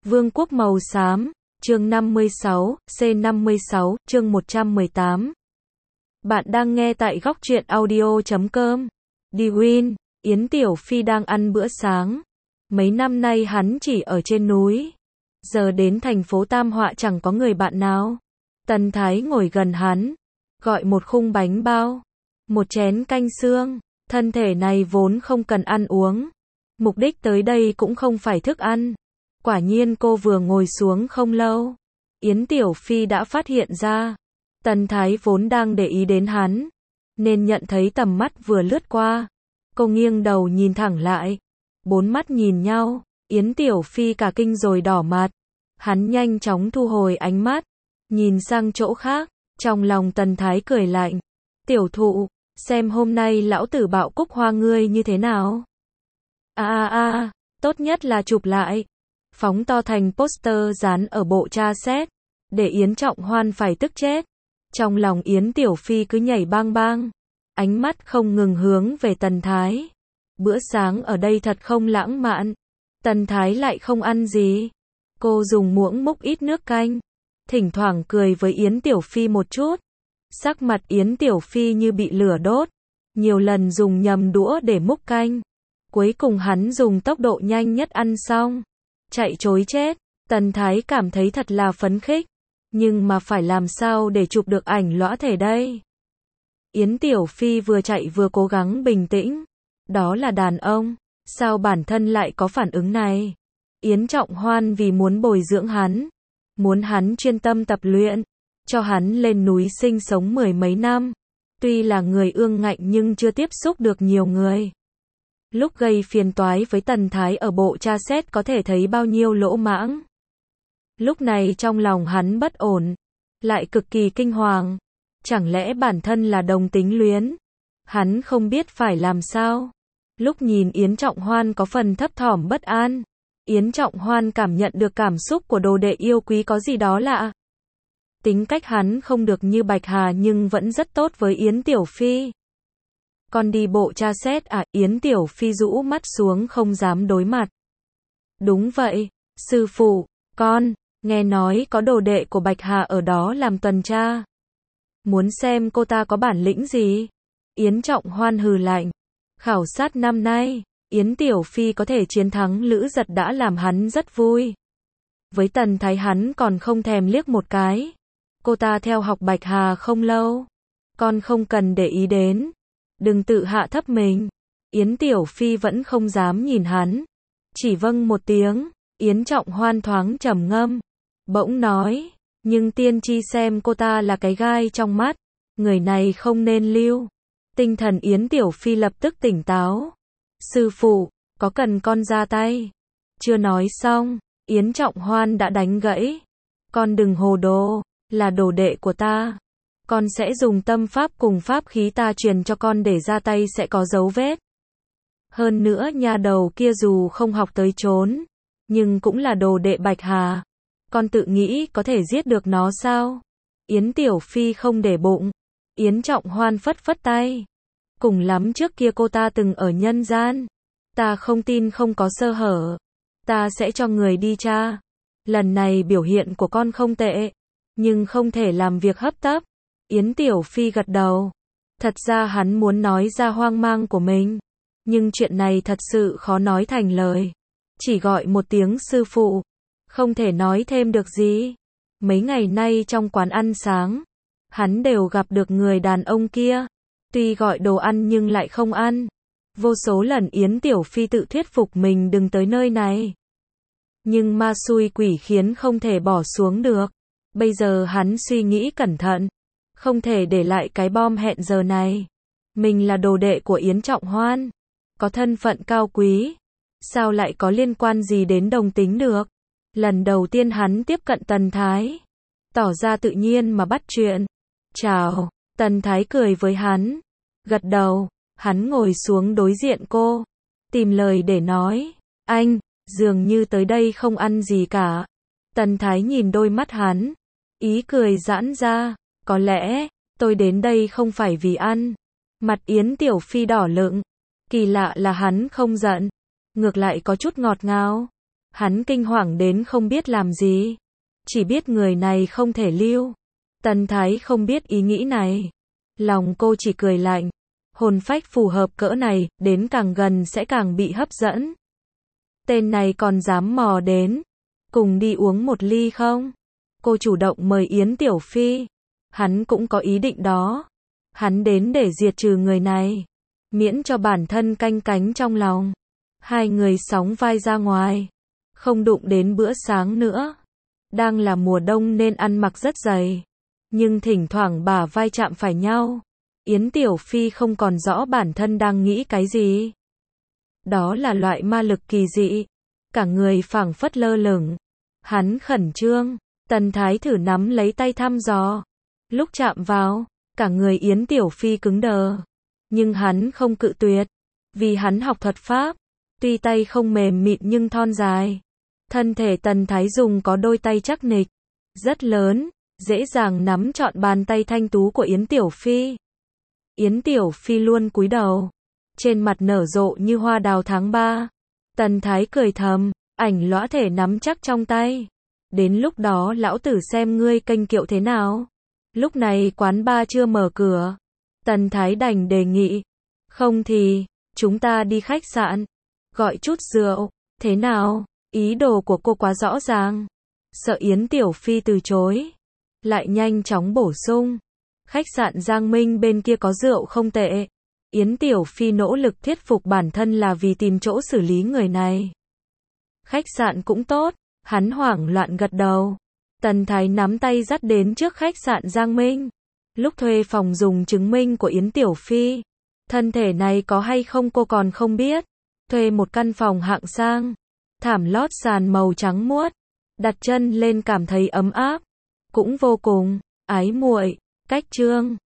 Vương quốc màu xám, chương 56, C56, chương 118. Bạn đang nghe tại góc truyện audio.com. Diwin, Yến Tiểu Phi đang ăn bữa sáng. Mấy năm nay hắn chỉ ở trên núi. Giờ đến thành phố Tam Họa chẳng có người bạn nào. Tần Thái ngồi gần hắn, gọi một khung bánh bao, một chén canh xương. Thân thể này vốn không cần ăn uống. Mục đích tới đây cũng không phải thức ăn. Quả nhiên cô vừa ngồi xuống không lâu, Yến Tiểu Phi đã phát hiện ra. Tần Thái vốn đang để ý đến hắn, nên nhận thấy tầm mắt vừa lướt qua. Cô nghiêng đầu nhìn thẳng lại. Bốn mắt nhìn nhau, Yến Tiểu Phi cả kinh rồi đỏ mặt. Hắn nhanh chóng thu hồi ánh mắt, nhìn sang chỗ khác. Trong lòng Tần Thái cười lạnh. Tiểu thụ, xem hôm nay lão tử bạo cúc hoa ngươi như thế nào. Tốt nhất là chụp lại. Phóng to thành poster dán ở bộ tra xét, để Yến Trọng Hoan phải tức chết. Trong lòng Yến Tiểu Phi cứ nhảy bang bang, ánh mắt không ngừng hướng về Tần Thái. Bữa sáng ở đây thật không lãng mạn. Tần Thái lại không ăn gì. Cô dùng muỗng múc ít nước canh, thỉnh thoảng cười với Yến Tiểu Phi một chút. Sắc mặt Yến Tiểu Phi như bị lửa đốt, nhiều lần dùng nhầm đũa để múc canh. Cuối cùng hắn dùng tốc độ nhanh nhất ăn xong, chạy trối chết. Tần Thái cảm thấy thật là phấn khích. Nhưng mà phải làm sao để chụp được ảnh lõa thể đây? Yến Tiểu Phi vừa chạy vừa cố gắng bình tĩnh. Đó là đàn ông, sao bản thân lại có phản ứng này? Yến Trọng Hoan vì muốn bồi dưỡng hắn, muốn hắn chuyên tâm tập luyện, cho hắn lên núi sinh sống mười mấy năm. Tuy là người ương ngạnh nhưng chưa tiếp xúc được nhiều người. Lúc gây phiền toái với Tần Thái ở bộ tra xét có thể thấy bao nhiêu lỗ mãng. Lúc này trong lòng hắn bất ổn, lại cực kỳ kinh hoàng. Chẳng lẽ bản thân là đồng tính luyến? Hắn không biết phải làm sao. Lúc nhìn Yến Trọng Hoan có phần thấp thỏm bất an. Yến Trọng Hoan cảm nhận được cảm xúc của đồ đệ yêu quý có gì đó lạ. Tính cách hắn không được như Bạch Hà nhưng vẫn rất tốt với Yến Tiểu Phi. Con đi bộ tra xét à? Yến Tiểu Phi rũ mắt xuống không dám đối mặt. Đúng vậy, sư phụ, con, nghe nói có đồ đệ của Bạch Hà ở đó làm tuần tra. Muốn xem cô ta có bản lĩnh gì? Yến Trọng Hoan hừ lạnh. Khảo sát năm nay, Yến Tiểu Phi có thể chiến thắng Lữ Giật đã làm hắn rất vui. Với Tần Thái hắn còn không thèm liếc một cái. Cô ta theo học Bạch Hà không lâu. Con không cần để ý đến. Đừng tự hạ thấp mình. Yến Tiểu Phi vẫn không dám nhìn hắn. Chỉ vâng một tiếng. Yến Trọng Hoan thoáng trầm ngâm. Bỗng nói. Nhưng tiên tri xem cô ta là cái gai trong mắt. Người này không nên lưu. Tinh thần Yến Tiểu Phi lập tức tỉnh táo. Sư phụ, có cần con ra tay? Chưa nói xong, Yến Trọng Hoan đã đánh gãy. Con đừng hồ đồ, là đồ đệ của ta. Con sẽ dùng tâm pháp cùng pháp khí ta truyền cho con để ra tay sẽ có dấu vết. Hơn nữa nhà đầu kia dù không học tới chốn, nhưng cũng là đồ đệ Bạch Hà. Con tự nghĩ có thể giết được nó sao? Yến Tiểu Phi không để bụng. Yến Trọng Hoan phất phất tay. Cùng lắm trước kia cô ta từng ở nhân gian. Ta không tin không có sơ hở. Ta sẽ cho người đi tra. Lần này biểu hiện của con không tệ, nhưng không thể làm việc hấp tấp. Yến Tiểu Phi gật đầu. Thật ra hắn muốn nói ra hoang mang của mình, nhưng chuyện này thật sự khó nói thành lời. Chỉ gọi một tiếng sư phụ, không thể nói thêm được gì. Mấy ngày nay trong quán ăn sáng, hắn đều gặp được người đàn ông kia. Tuy gọi đồ ăn nhưng lại không ăn. Vô số lần Yến Tiểu Phi tự thuyết phục mình đừng tới nơi này. Nhưng ma xui quỷ khiến không thể bỏ xuống được. Bây giờ hắn suy nghĩ cẩn thận. Không thể để lại cái bom hẹn giờ này. Mình là đồ đệ của Yến Trọng Hoan. Có thân phận cao quý. Sao lại có liên quan gì đến đồng tính được? Lần đầu tiên hắn tiếp cận Tần Thái. Tỏ ra tự nhiên mà bắt chuyện. Chào. Tần Thái cười với hắn. Gật đầu. Hắn ngồi xuống đối diện cô. Tìm lời để nói. Anh, dường như tới đây không ăn gì cả. Tần Thái nhìn đôi mắt hắn. Ý cười giãn ra. Có lẽ, tôi đến đây không phải vì ăn. Mặt Yến Tiểu Phi đỏ lựng. Kỳ lạ là hắn không giận. Ngược lại có chút ngọt ngào. Hắn kinh hoàng đến không biết làm gì. Chỉ biết người này không thể lưu. Tần Thái không biết ý nghĩ này. Lòng cô chỉ cười lạnh. Hồn phách phù hợp cỡ này, đến càng gần sẽ càng bị hấp dẫn. Tên này còn dám mò đến. Cùng đi uống một ly không? Cô chủ động mời Yến Tiểu Phi. Hắn cũng có ý định đó. Hắn đến để diệt trừ người này. Miễn cho bản thân canh cánh trong lòng. Hai người sóng vai ra ngoài. Không đụng đến bữa sáng nữa. Đang là mùa đông nên ăn mặc rất dày. Nhưng thỉnh thoảng bả vai chạm phải nhau. Yến Tiểu Phi không còn rõ bản thân đang nghĩ cái gì. Đó là loại ma lực kỳ dị. Cả người phảng phất lơ lửng. Hắn khẩn trương. Tần Thái thử nắm lấy tay thăm dò. Lúc chạm vào, cả người Yến Tiểu Phi cứng đờ. Nhưng hắn không cự tuyệt. Vì hắn học thuật pháp. Tuy tay không mềm mịn nhưng thon dài. Thân thể Tần Thái dùng có đôi tay chắc nịch. Rất lớn. Dễ dàng nắm trọn bàn tay thanh tú của Yến Tiểu Phi. Yến Tiểu Phi luôn cúi đầu. Trên mặt nở rộ như hoa đào tháng 3. Tần Thái cười thầm. Ảnh lõa thể nắm chắc trong tay. Đến lúc đó lão tử xem ngươi kênh kiệu thế nào. Lúc này quán bar chưa mở cửa. Tần Thái đành đề nghị. Không thì, chúng ta đi khách sạn. Gọi chút rượu. Thế nào? Ý đồ của cô quá rõ ràng. Sợ Yến Tiểu Phi từ chối. Lại nhanh chóng bổ sung. Khách sạn Giang Minh bên kia có rượu không tệ. Yến Tiểu Phi nỗ lực thuyết phục bản thân là vì tìm chỗ xử lý người này. Khách sạn cũng tốt. Hắn hoảng loạn gật đầu. Tần Thái nắm tay dắt đến trước khách sạn Giang Minh. Lúc thuê phòng dùng chứng minh của Yến Tiểu Phi. Thân thể này có hay không cô còn không biết. Thuê một căn phòng hạng sang. Thảm lót sàn màu trắng muốt. Đặt chân lên cảm thấy ấm áp. Cũng vô cùng ái muội. Cách chương